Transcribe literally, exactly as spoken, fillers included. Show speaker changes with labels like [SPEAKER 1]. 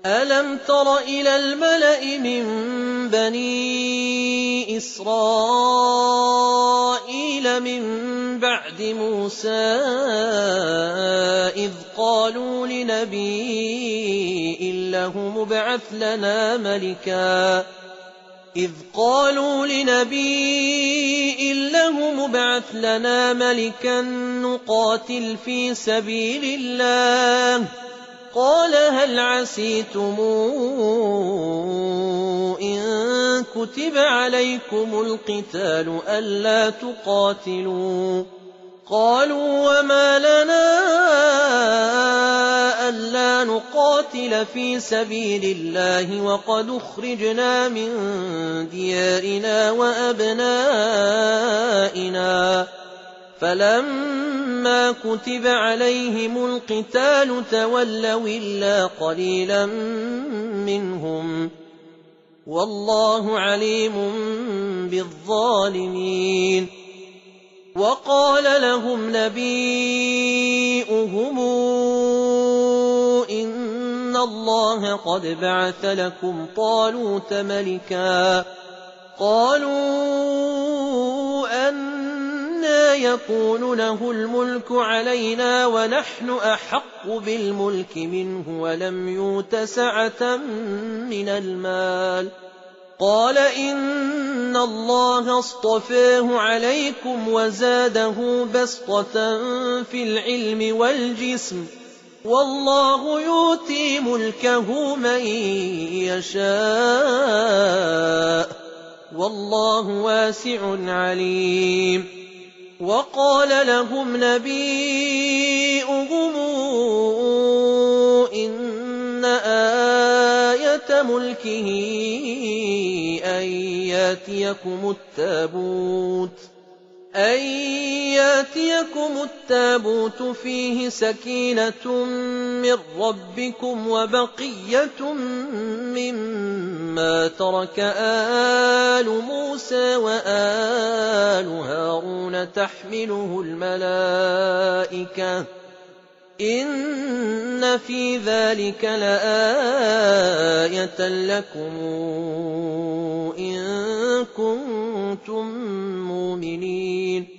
[SPEAKER 1] أَلَمْ تَرَ إِلَى الْمَلَإِ مِن بَنِي إِسْرَائِيلَ مِن بَعْدِ مُوسَىٰ إِذْ قَالُوا لِنَبِيٍّ لَّهُ ابْعَثْ لَنَا مَلِكًا إذ قالوا لنبي له مبعث لنا ملكا نقاتل في سبيل الله قال هل عسيتم إن كتب عليكم القتال ألا تقاتلوا قالوا وما لنا ألا نقاتل في سبيل الله وقد أخرجنا من ديارنا وأبنائنا فلما كتب عليهم القتال تولوا إلا قليلا منهم والله عليم بالظالمين وقال لهم نبيئهم إن الله قد بعث لكم طالوت ملكا قالوا أنى يكون له الملك علينا ونحن أحق بالملك منه ولم يؤت سعة من المال قال إن الله اصطفاه عليكم وزاده بسطة في العلم والجسم والله يؤتي ملكه من يشاء والله واسع عليم وقال لهم نبيئهم إن آية ملكه أن ياتيكم التابوت أن ياتيكم التابوت فيه سكينة من ربكم وبقية مما ترك آل موسى وآل هارون تحمله الملائكة إن في ذلك لآية لكم إن كنتم مؤمنين